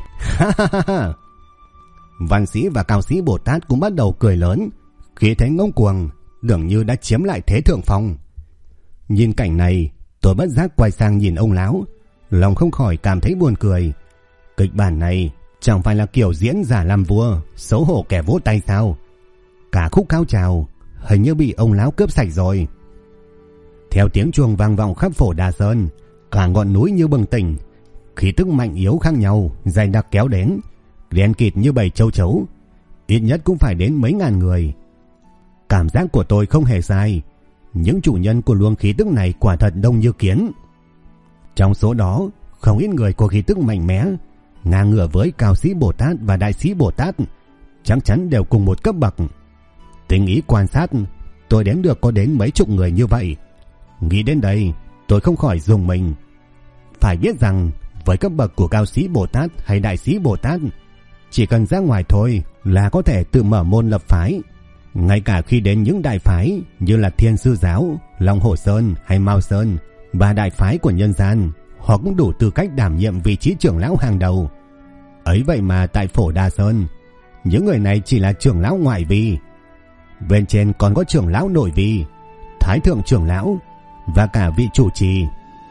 Văn sĩ và cao sĩ Bồ Tát cũng bắt đầu cười lớn, khí thế ngông cuồng, tưởng như đã chiếm lại thế thượng phong. Nhìn cảnh này, tôi bất giác quay sang nhìn ông lão, lòng không khỏi cảm thấy buồn cười. Kịch bản này chẳng phải là kiểu diễn giả làm vua, xấu hổ kẻ vỗ tay sao? Cả khúc cao trào hình như bị ông lão cướp sạch rồi. Theo tiếng chuông vang vọng khắp Phổ Đà Sơn, cả ngọn núi như bừng tỉnh, khí tức mạnh yếu khác nhau dày đặc kéo đến, đen kịt như bầy châu chấu, ít nhất cũng phải đến mấy ngàn người. Cảm giác của tôi không hề sai, những chủ nhân của luồng khí tức này quả thật đông như kiến. Trong số đó, không ít người có khí tức mạnh mẽ, ngang ngửa với cao sĩ Bồ Tát và đại sĩ Bồ Tát, chắc chắn đều cùng một cấp bậc. Tinh ý quan sát, tôi đếm được có đến mấy chục người như vậy. Nghĩ đến đây, tôi không khỏi rùng mình. Phải biết rằng, với cấp bậc của cao sĩ Bồ Tát hay đại sĩ Bồ Tát, chỉ cần ra ngoài thôi là có thể tự mở môn lập phái. Ngay cả khi đến những đại phái như là Thiên Sư Giáo, Long Hồ Sơn hay Mao Sơn và đại phái của nhân gian, họ cũng đủ tư cách đảm nhiệm vị trí trưởng lão hàng đầu. Ấy vậy mà tại Phổ Đà Sơn, những người này chỉ là trưởng lão ngoại vi. Bên trên còn có trưởng lão nội vi, thái thượng trưởng lão và cả vị chủ trì.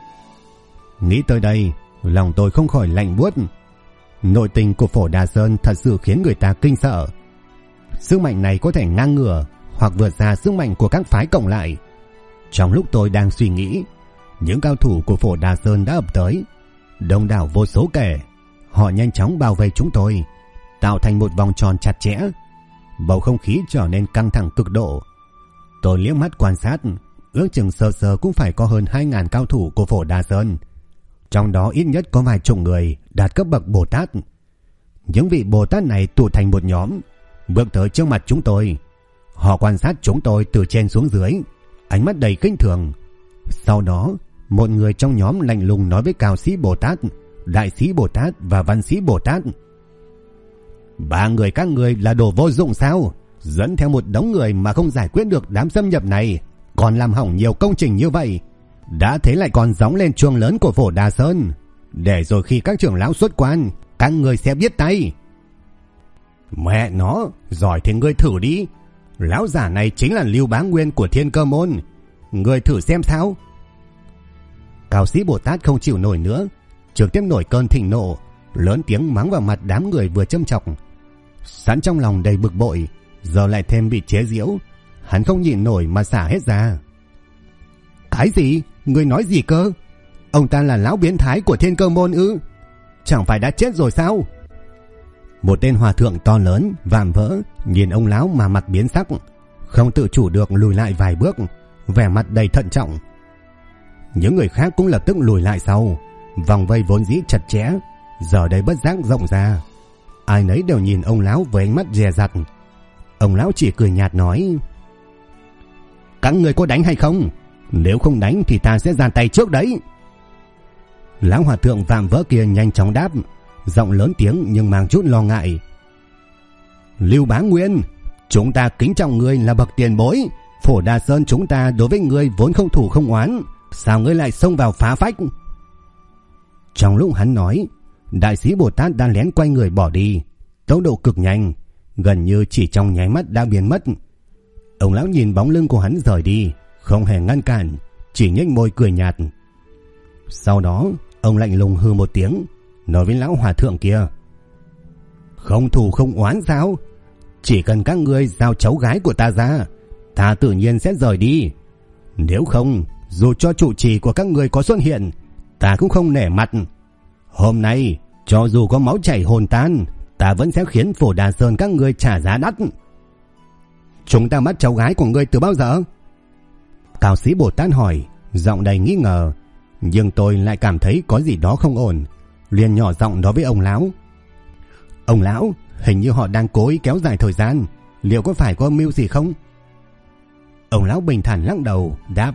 Nghĩ tới đây, lòng tôi không khỏi lạnh buốt. Nội tình của Phổ Đà Sơn thật sự khiến người ta kinh sợ. Sức mạnh này có thể ngang ngửa hoặc vượt xa sức mạnh của các phái cộng lại. Trong lúc tôi đang suy nghĩ, những cao thủ của Phổ Đà Sơn đã ập tới, đông đảo vô số kể. Họ nhanh chóng bao vây chúng tôi, tạo thành một vòng tròn chặt chẽ. Bầu không khí trở nên căng thẳng cực độ. Tôi liếc mắt quan sát, ước chừng sơ sơ cũng phải có hơn 2.000 cao thủ của Phổ Đà Sơn. Trong đó ít nhất có vài chục người đạt cấp bậc Bồ Tát. Những vị Bồ Tát này tụ thành một nhóm, bước tới trước mặt chúng tôi. Họ quan sát chúng tôi từ trên xuống dưới, ánh mắt đầy khinh thường. Sau đó, một người trong nhóm lạnh lùng nói với cao sĩ Bồ Tát, đại sĩ Bồ Tát và văn sĩ Bồ Tát: Ba người các người là đồ vô dụng sao? Dẫn theo một đống người mà không giải quyết được đám xâm nhập này, còn làm hỏng nhiều công trình như vậy. Đã thế lại còn gióng lên chuông lớn của Phổ Đà Sơn, để rồi khi các trưởng lão xuất quan, các người sẽ biết tay. Mẹ nó, giỏi thì ngươi thử đi. Lão giả này chính là Lưu Bá Nguyên của Thiên Cơ Môn, ngươi thử xem sao. Cao sĩ Bồ Tát không chịu nổi nữa, trực tiếp nổi cơn thịnh nộ, lớn tiếng mắng vào mặt đám người vừa châm chọc. Sẵn trong lòng đầy bực bội, giờ lại thêm bị chế giễu, hắn không nhịn nổi mà xả hết ra. Cái gì? Ngươi nói gì cơ? Ông ta là lão biến thái của Thiên Cơ môn ư? Chẳng phải đã chết rồi sao? Một tên hòa thượng to lớn vạm vỡ nhìn ông lão mà mặt biến sắc, không tự chủ được lùi lại vài bước, vẻ mặt đầy thận trọng. Những người khác cũng lập tức lùi lại sau, vòng vây vốn dĩ chặt chẽ giờ đây bất giác rộng ra. Ai nấy đều nhìn ông lão với ánh mắt dè dặt. Ông lão chỉ cười nhạt nói: các người có đánh hay không? Nếu không đánh thì ta sẽ ra tay trước đấy. Lão hòa thượng vạm vỡ kia nhanh chóng đáp, giọng lớn tiếng nhưng mang chút lo ngại: Lưu Bá Nguyên, chúng ta kính trọng ngươi là bậc tiền bối. Phổ Đà Sơn chúng ta đối với ngươi vốn không thù không oán, sao ngươi lại xông vào phá phách? Trong lúc hắn nói, Đại Sĩ Bồ Tát đang lén quay người bỏ đi, tốc độ cực nhanh, gần như chỉ trong nháy mắt đã biến mất. Ông lão nhìn bóng lưng của hắn rời đi, không hề ngăn cản, chỉ nhếch môi cười nhạt. Sau đó ông lạnh lùng hừ một tiếng, nói với lão hòa thượng kia: không thù không oán sao? Chỉ cần các ngươi giao cháu gái của ta ra, ta tự nhiên sẽ rời đi. Nếu không, dù cho trụ trì của các ngươi có xuất hiện, ta cũng không nể mặt. Hôm nay, cho dù có máu chảy hồn tan, ta vẫn sẽ khiến Phổ Đà Sơn các ngươi trả giá đắt. Chúng ta bắt cháu gái của ngươi từ bao giờ? Cao Sĩ Bồ Tát hỏi, giọng đầy nghi ngờ. Nhưng tôi lại cảm thấy có gì đó không ổn, liền nhỏ giọng nói với ông lão: ông lão, hình như họ đang cố ý kéo dài thời gian, liệu có phải có âm mưu gì không? Ông lão bình thản lắc đầu đáp: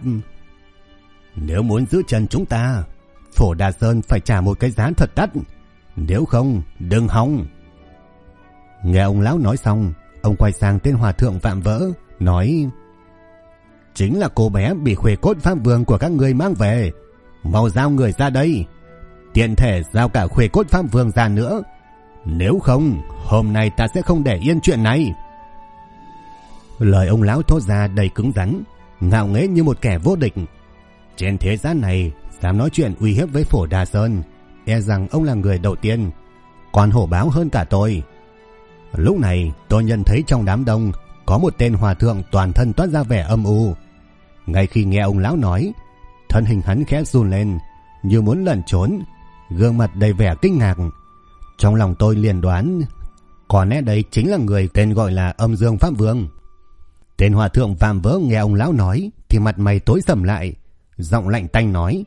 nếu muốn giữ chân chúng ta, Phổ Đà Sơn phải trả một cái giá thật đắt, nếu không đừng hòng. Nghe ông lão nói xong, ông quay sang tên hòa thượng vạm vỡ nói: chính là cô bé bị Khuê Cốt Pháp Vương của các ngươi mang về, mau giao người ra đây, tiện thể giao cả Khuê Cốt Pháp Vương ra nữa, nếu không hôm nay ta sẽ không để yên chuyện này. Lời ông lão thốt ra đầy cứng rắn, ngạo nghễ như một kẻ vô địch. Trên thế gian này dám nói chuyện uy hiếp với Phổ Đà Sơn, e rằng ông là người đầu tiên, còn hổ báo hơn cả tôi. Lúc này tôi nhận thấy trong đám đông có một tên hòa thượng toàn thân toát ra vẻ âm u. Ngay khi nghe ông lão nói, thân hình hắn khẽ run lên như muốn lẩn trốn, gương mặt đầy vẻ kinh ngạc. Trong lòng tôi liền đoán có lẽ đây chính là người tên gọi là Âm Dương Pháp Vương. Tên hòa thượng vạm vỡ nghe ông lão nói thì mặt mày tối sầm lại, giọng lạnh tanh nói: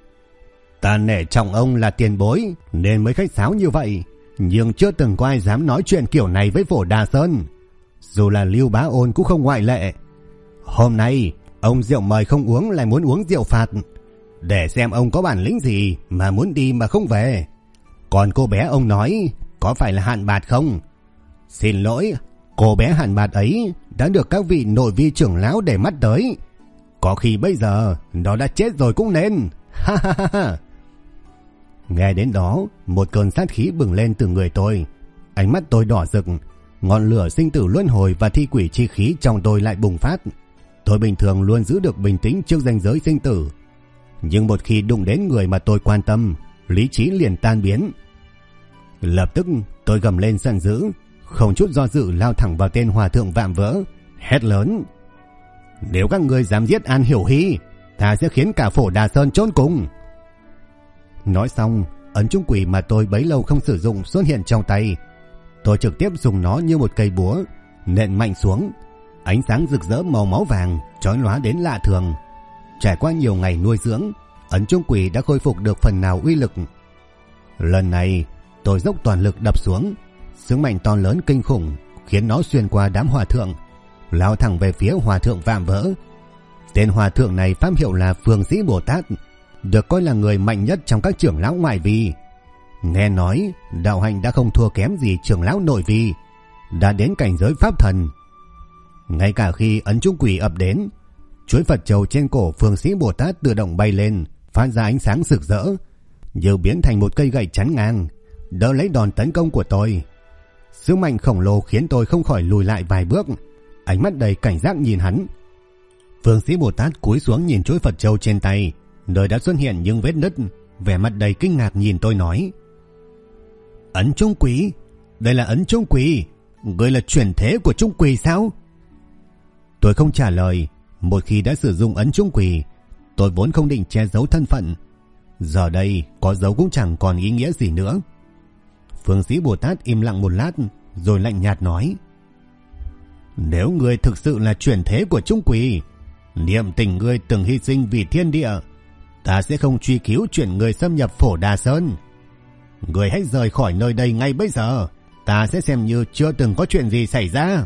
ta nể trọng ông là tiền bối nên mới khách sáo như vậy, nhưng chưa từng có ai dám nói chuyện kiểu này với Phổ Đà Sơn, dù là Lưu Bá Ôn cũng không ngoại lệ. Hôm nay ông rượu mời không uống lại muốn uống rượu phạt, để xem ông có bản lĩnh gì mà muốn đi mà không về. Còn cô bé ông nói có phải là Hạn Bạt không? Xin lỗi, cô bé Hạn Bạt ấy đã được các vị nội vi trưởng lão để mắt tới, có khi bây giờ nó đã chết rồi cũng nên. Ha ha ha ha. Nghe đến đó, một cơn sát khí bừng lên từ người tôi, ánh mắt tôi đỏ rực, ngọn lửa sinh tử luân hồi và thi quỷ chi khí trong tôi lại bùng phát. Tôi bình thường luôn giữ được bình tĩnh trước ranh giới sinh tử, nhưng một khi đụng đến người mà tôi quan tâm, lý trí liền tan biến. Lập tức tôi gầm lên giận dữ, không chút do dự lao thẳng vào tên hòa thượng vạm vỡ, hét lớn: nếu các ngươi dám giết An Hiểu Hy, ta sẽ khiến cả Phổ Đà Sơn chôn cùng. Nói xong, ấn trung quỷ mà tôi bấy lâu không sử dụng xuất hiện trong tay. Tôi trực tiếp dùng nó như một cây búa nện mạnh xuống. Ánh sáng rực rỡ màu máu vàng chói lóa đến lạ thường. Trải qua nhiều ngày nuôi dưỡng, ấn trung quỷ đã khôi phục được phần nào uy lực. Lần này tôi dốc toàn lực đập xuống, sức mạnh to lớn kinh khủng khiến nó xuyên qua đám hòa thượng, lao thẳng về phía hòa thượng vạm vỡ. Tên hòa thượng này pháp hiệu là Phương Sĩ Bồ Tát, được coi là người mạnh nhất trong các trưởng lão ngoại vi. Nghe nói đạo hạnh đã không thua kém gì trưởng lão nội vi, đã đến cảnh giới pháp thần. Ngay cả khi ấn trung quỷ ập đến, chuỗi Phật châu trên cổ Phương Sĩ Bồ Tát tự động bay lên, phát ra ánh sáng rực rỡ, như biến thành một cây gậy chắn ngang, đỡ lấy đòn tấn công của tôi. Sức mạnh khổng lồ khiến tôi không khỏi lùi lại vài bước, ánh mắt đầy cảnh giác nhìn hắn. Phương Sĩ Bồ Tát cúi xuống nhìn chuỗi Phật châu trên tay, nơi đã xuất hiện những vết nứt, vẻ mặt đầy kinh ngạc nhìn tôi nói: ấn trung quỷ, đây là ấn trung quỷ, Ngươi là chuyển thế của Trung Quỳ sao? Tôi không trả lời. Một khi đã sử dụng ấn Trung Quỳ, tôi vốn không định che giấu thân phận. Giờ đây có giấu cũng chẳng còn ý nghĩa gì nữa. Phương Sĩ Bồ Tát im lặng một lát rồi lạnh nhạt nói: Nếu ngươi thực sự là chuyển thế của Trung Quỳ, niệm tình ngươi từng hy sinh vì thiên địa, ta sẽ không truy cứu chuyện ngươi xâm nhập Phổ Đà Sơn. Ngươi hãy rời khỏi nơi đây ngay bây giờ, ta sẽ xem như chưa từng có chuyện gì xảy ra.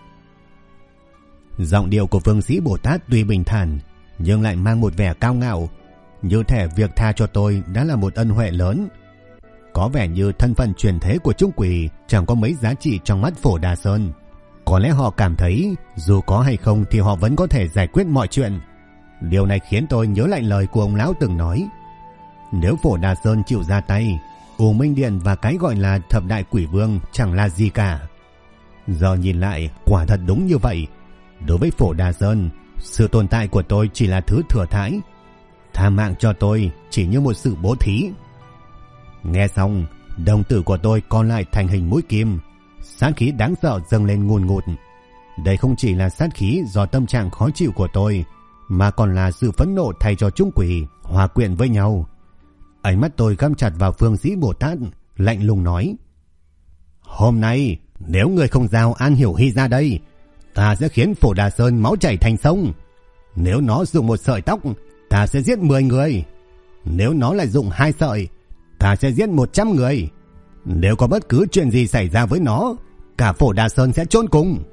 Giọng điệu của Phương Sĩ Bồ Tát tuy bình thản nhưng lại mang một vẻ cao ngạo, như thể việc tha cho tôi đã là một ân huệ lớn. Có vẻ như thân phận chuyển thế của Trung Quỳ chẳng có mấy giá trị trong mắt Phổ Đà Sơn. Có lẽ họ cảm thấy dù có hay không thì họ vẫn có thể giải quyết mọi chuyện. Điều này khiến tôi nhớ lại lời của ông lão từng nói: nếu Phổ Đà Sơn chịu ra tay, U Minh Điện và cái gọi là Thập Đại Quỷ Vương chẳng là gì cả. Giờ nhìn lại, quả thật đúng như vậy. Đối với Phổ Đà Sơn, sự tồn tại của tôi chỉ là thứ thừa thãi. Tha mạng cho tôi chỉ như một sự bố thí. Nghe xong, đồng tử của tôi co lại thành hình mũi kim. Sát khí đáng sợ dâng lên ngùn ngụt. Đây không chỉ là sát khí do tâm trạng khó chịu của tôi, mà còn là sự phẫn nộ thay cho Trung Quỳ hòa quyện với nhau. Ánh mắt tôi găm chặt vào Phương Sĩ Bồ Tát, lạnh lùng nói: Hôm nay nếu người không giao An Hiểu Hy ra đây, ta sẽ khiến Phổ Đà Sơn máu chảy thành sông. Nếu nó dùng một sợi tóc, ta sẽ giết 10 người. Nếu nó lại dùng 2 sợi, ta sẽ giết 100 người. Nếu có bất cứ chuyện gì xảy ra với nó, cả Phổ Đà Sơn sẽ chôn cùng.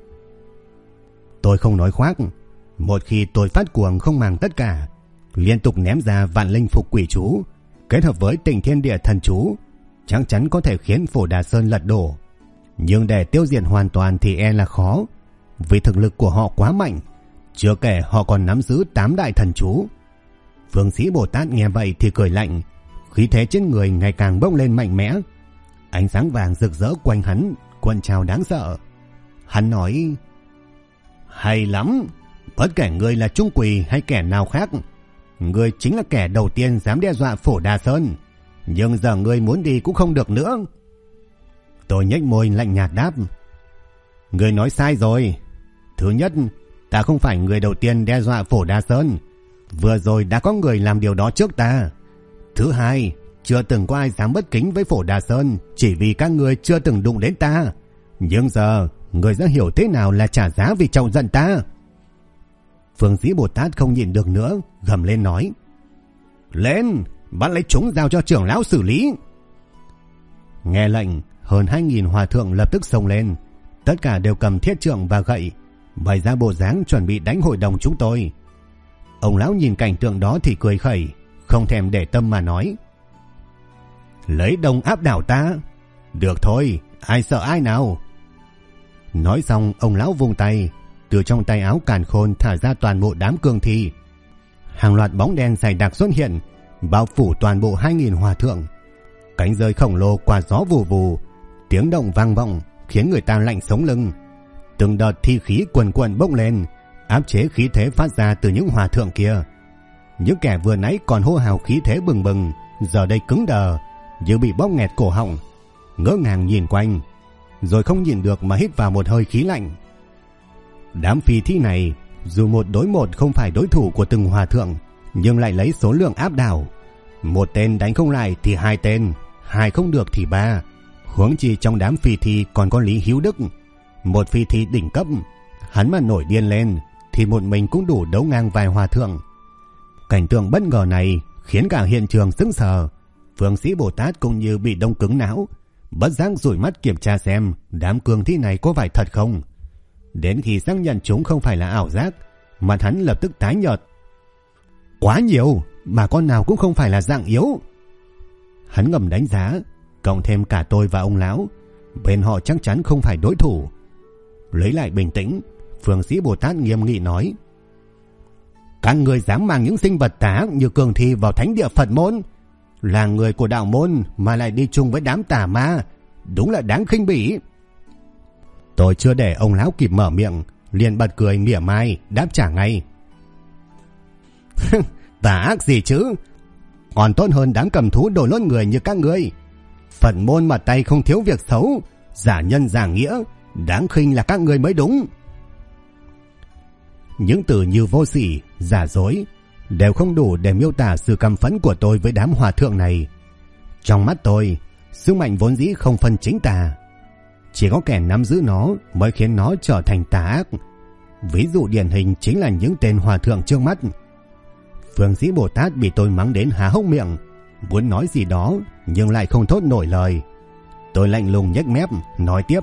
Tôi không nói khoác. Một khi tôi phát cuồng không màng tất cả, liên tục ném ra Vạn Linh Phục Quỷ Chú kết hợp với Tịnh Thiên Địa Thần Chú, chắc chắn có thể khiến Phổ Đà Sơn lật đổ. Nhưng để tiêu diệt hoàn toàn thì e là khó, vì thực lực của họ quá mạnh. Chưa kể họ còn nắm giữ 8 đại thần chú. Phương Sĩ Bồ Tát nghe vậy thì cười lạnh, khí thế trên người ngày càng bốc lên mạnh mẽ. Ánh sáng vàng rực rỡ quanh hắn cuộn trào đáng sợ. Hắn nói: Hay lắm, bất kể ngươi là Trung Quỳ hay kẻ nào khác, ngươi chính là kẻ đầu tiên dám đe dọa Phổ Đà Sơn. Nhưng giờ ngươi muốn đi cũng không được nữa. Tôi nhếch môi lạnh nhạt đáp: Ngươi nói sai rồi. Thứ nhất, ta không phải người đầu tiên đe dọa Phổ Đà Sơn. Vừa rồi đã có người làm điều đó trước ta. Thứ hai, chưa từng có ai dám bất kính với Phổ Đà Sơn chỉ vì các ngươi chưa từng đụng đến ta. Nhưng giờ, ngươi đã hiểu thế nào là trả giá vì chọc giận ta. Phương Sĩ Bồ Tát không nhịn được nữa, gầm lên nói: Lên, bắt lấy chúng giao cho trưởng lão xử lý. Nghe lệnh, hơn 2.000 hòa thượng lập tức xông lên. Tất cả đều cầm thiết trượng và gậy, bày ra bộ dáng chuẩn bị đánh hội đồng chúng tôi. Ông lão nhìn cảnh tượng đó thì cười khẩy, không thèm để tâm mà nói: Lấy đông áp đảo ta. Được thôi, ai sợ ai nào. Nói xong ông lão vung tay, từ trong tay áo càn khôn thả ra toàn bộ đám cương thi. Hàng loạt bóng đen dày đặc xuất hiện, bao phủ toàn bộ 2.000 hòa thượng. Cánh rơi khổng lồ qua gió vù vù, tiếng động vang vọng khiến người ta lạnh sống lưng. Từng đợt thi khí quần quần bốc lên, áp chế khí thế phát ra từ những hòa thượng kia. Những kẻ vừa nãy còn hô hào khí thế bừng bừng, giờ đây cứng đờ, như bị bóp nghẹt cổ họng, ngỡ ngàng nhìn quanh, rồi không nhìn được mà hít vào một hơi khí lạnh. Đám phi thi này dù 1 đối 1 không phải đối thủ của từng hòa thượng, nhưng lại lấy số lượng áp đảo. 1 tên đánh không lại thì 2 tên, 2 không được thì 3. Huống chi trong đám phi thi còn có Lý Hiếu Đức, một phi thi đỉnh cấp. Hắn mà nổi điên lên thì một mình cũng đủ đấu ngang vài hòa thượng. Cảnh tượng bất ngờ này khiến cả hiện trường sững sờ. Phương Sĩ Bồ Tát cũng như bị đông cứng não, bất giác dụi mắt kiểm tra xem đám cương thi này có phải thật không. Đến khi xác nhận chúng không phải là ảo giác, mặt hắn lập tức tái nhợt. Quá nhiều, mà con nào cũng không phải là dạng yếu. Hắn ngầm đánh giá, cộng thêm cả tôi và ông lão, bên họ chắc chắn không phải đối thủ. Lấy lại bình tĩnh, Phương Sĩ Bồ Tát nghiêm nghị nói: Các người dám mang những sinh vật tà ác như cương thi vào thánh địa Phật môn, là người của đạo môn mà lại đi chung với đám tà ma, đúng là đáng khinh bỉ. Tôi chưa để ông lão kịp mở miệng, liền bật cười mỉa mai đáp trả ngay: Tà ác gì chứ, còn tốt hơn đám cầm thú đồ lốt người như các ngươi. Phật môn mà tay không thiếu việc xấu, giả nhân giả nghĩa, Đáng khinh là các người mới đúng. Những từ như vô sỉ, giả dối đều không đủ để miêu tả sự căm phẫn của tôi với đám hòa thượng này. Trong mắt tôi, sức mạnh vốn dĩ không phân chính tà. Chỉ có kẻ nắm giữ nó mới khiến nó trở thành tà ác. Ví dụ điển hình chính là những tên hòa thượng trước mắt. Phương Sĩ Bồ Tát bị tôi mắng đến há hốc miệng, muốn nói gì đó nhưng lại không thốt nổi lời. Tôi lạnh lùng nhếch mép nói tiếp: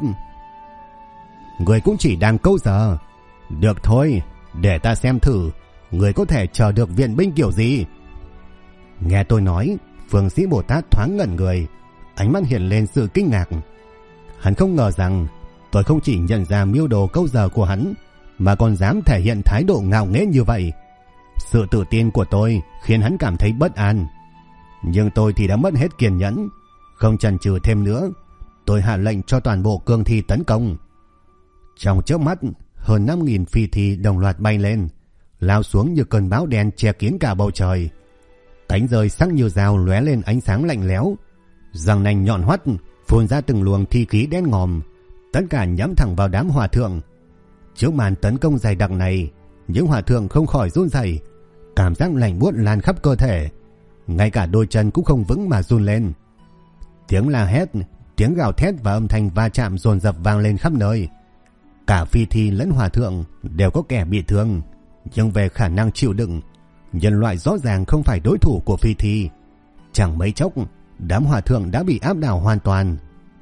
người cũng chỉ đang câu giờ. Được thôi, để ta xem thử người có thể chờ được viện binh kiểu gì. Nghe tôi nói, Phương Sĩ Bồ Tát thoáng ngẩn người, ánh mắt hiện lên sự kinh ngạc. Hắn không ngờ rằng tôi không chỉ nhận ra mưu đồ câu giờ của hắn, mà còn dám thể hiện thái độ ngạo nghễ như vậy. Sự tự tin của tôi khiến hắn cảm thấy bất an. Nhưng tôi thì đã mất hết kiên nhẫn. Không chần chừ thêm nữa, tôi hạ lệnh cho toàn bộ cương thi tấn công. Trong chớp mắt, hơn 5.000 phi thi đồng loạt bay lên, lao xuống như cơn bão đen che kín cả bầu trời. Cánh rơi sắc như dao lóe lên ánh sáng lạnh lẽo, răng nanh nhọn hoắt phun ra từng luồng thi khí đen ngòm, tất cả nhắm thẳng vào đám hòa thượng. Trước màn tấn công dày đặc này, những hòa thượng không khỏi run rẩy, cảm giác lạnh buốt lan khắp cơ thể, ngay cả đôi chân cũng không vững mà run lên. Tiếng la hét, tiếng gào thét và âm thanh va chạm dồn dập vang lên khắp nơi. Cả phi thi lẫn hòa thượng đều có kẻ bị thương, nhưng về khả năng chịu đựng, nhân loại rõ ràng không phải đối thủ của phi thi. Chẳng mấy chốc, đám hòa thượng đã bị áp đảo hoàn toàn.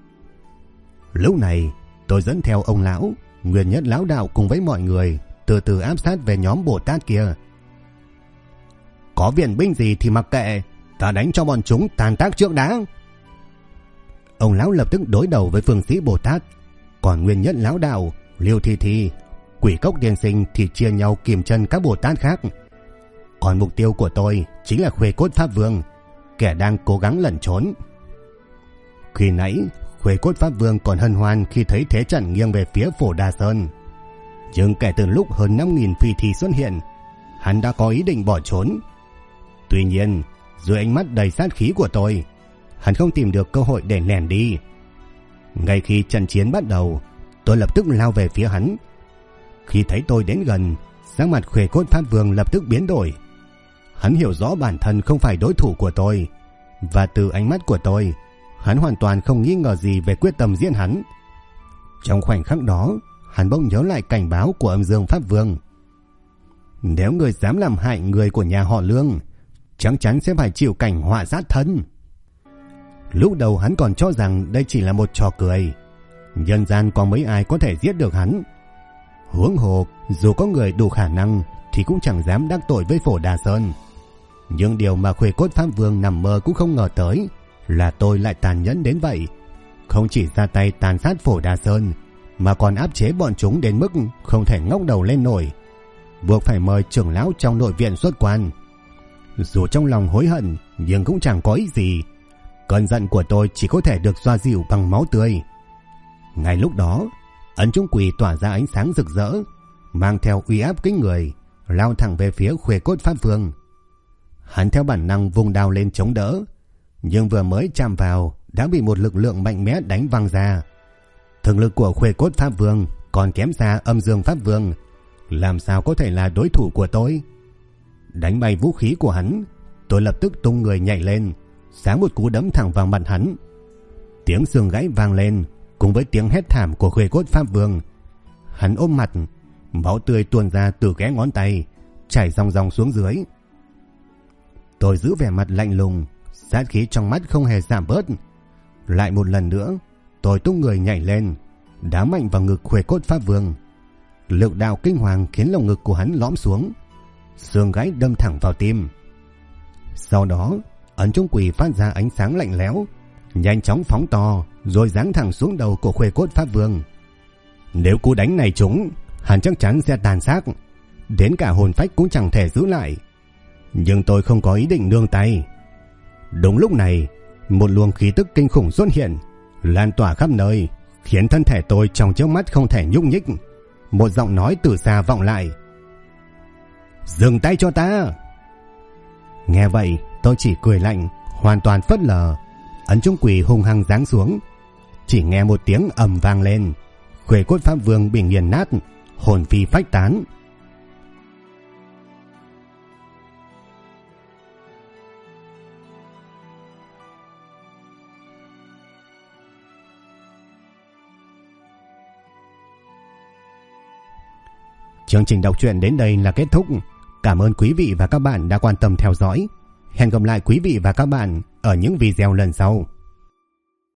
Lúc này, tôi dẫn theo ông lão, Nguyên Nhất lão đạo cùng với mọi người từ từ áp sát về nhóm Bồ Tát kia. Có viện binh gì thì mặc kệ, ta đánh cho bọn chúng tàn tác trước đã. Ông lão lập tức đối đầu với Phương Sĩ Bồ Tát, còn Nguyên Nhất lão đạo, Liêu Thi Thi, Quỷ Cốc Tiên Sinh thì chia nhau kìm chân các Bồ Tát khác. Còn mục tiêu của tôi chính là Khuê Cốt Pháp Vương, kẻ đang cố gắng lẩn trốn. Khi nãy, Khuê Cốt Pháp Vương còn hân hoan khi thấy thế trận nghiêng về phía Phổ Đà Sơn. Nhưng kể từ lúc hơn 5.000 phi thi xuất hiện, hắn đã có ý định bỏ trốn. Tuy nhiên, dưới ánh mắt đầy sát khí của tôi, hắn không tìm được cơ hội để lẻn đi. Ngay khi trận chiến bắt đầu, tôi lập tức lao về phía hắn. Khi thấy tôi đến gần, sắc mặt Khuê Cốt Pháp Vương lập tức biến đổi. Hắn hiểu rõ bản thân không phải đối thủ của tôi, và từ ánh mắt của tôi, hắn hoàn toàn không nghi ngờ gì về quyết tâm giết hắn. Trong khoảnh khắc đó, hắn bỗng nhớ lại cảnh báo của Âm Dương Pháp Vương. Nếu người dám làm hại người của nhà họ Lương, chắc chắn sẽ phải chịu cảnh họa sát thân. Lúc đầu hắn còn cho rằng đây chỉ là một trò cười, nhân gian có mấy ai có thể giết được hắn. Huống hồ, dù có người đủ khả năng thì cũng chẳng dám đắc tội với Phổ Đà Sơn. Nhưng điều mà Khuê Cốt Pháp Vương nằm mơ cũng không ngờ tới là tôi lại tàn nhẫn đến vậy. Không chỉ ra tay tàn sát Phổ Đà Sơn, mà còn áp chế bọn chúng đến mức không thể ngóc đầu lên nổi, buộc phải mời trưởng lão trong nội viện xuất quan. Dù trong lòng hối hận, nhưng cũng chẳng có ý gì. Cơn giận của tôi chỉ có thể được xoa dịu bằng máu tươi. Ngay lúc đó, ấn chung quỷ tỏa ra ánh sáng rực rỡ, mang theo uy áp kinh người, lao thẳng về phía Khuê Cốt Pháp Vương. Hắn theo bản năng vung đao lên chống đỡ, nhưng vừa mới chạm vào đã bị một lực lượng mạnh mẽ đánh văng ra. Thực lực của Khuê Cốt Pháp Vương còn kém xa Âm Dương Pháp Vương, làm sao có thể là đối thủ của tôi. Đánh bay vũ khí của hắn, tôi lập tức tung người nhảy lên, giáng một cú đấm thẳng vào mặt hắn. Tiếng xương gãy vang lên cùng với tiếng hét thảm của Khuê Cốt Pháp Vương. Hắn ôm mặt, máu tươi tuôn ra từ kẽ ngón tay, chảy ròng ròng xuống dưới. Tôi giữ vẻ mặt lạnh lùng, sát khí trong mắt không hề giảm bớt. Lại một lần nữa, tôi tung người nhảy lên, đá mạnh vào ngực Khuê Cốt Pháp Vương. Lực đạo kinh hoàng khiến lồng ngực của hắn lõm xuống, xương gãy đâm thẳng vào tim. Sau đó, ấn chung quỷ phát ra ánh sáng lạnh lẽo, nhanh chóng phóng to rồi giáng thẳng xuống đầu của Khuê Cốt Pháp Vương. Nếu cú đánh này trúng, hắn chắc chắn sẽ tàn xác, đến cả hồn phách cũng chẳng thể giữ lại. Nhưng tôi không có ý định nương tay. Đúng lúc này, một luồng khí tức kinh khủng xuất hiện, lan tỏa khắp nơi, khiến thân thể tôi trong chớp mắt không thể nhúc nhích. Một giọng nói từ xa vọng lại: "Dừng tay cho ta!" Nghe vậy, tôi chỉ cười lạnh, hoàn toàn phớt lờ. Ấn chung quỷ hung hăng giáng xuống. Chỉ nghe một tiếng ầm vang lên, Khuê cốt Pháp Vương bị nghiền nát, hồn phi phách tán. Chương trình đọc truyện đến đây là kết thúc. Cảm ơn quý vị và các bạn đã quan tâm theo dõi. Hẹn gặp lại quý vị và các bạn ở những video lần sau.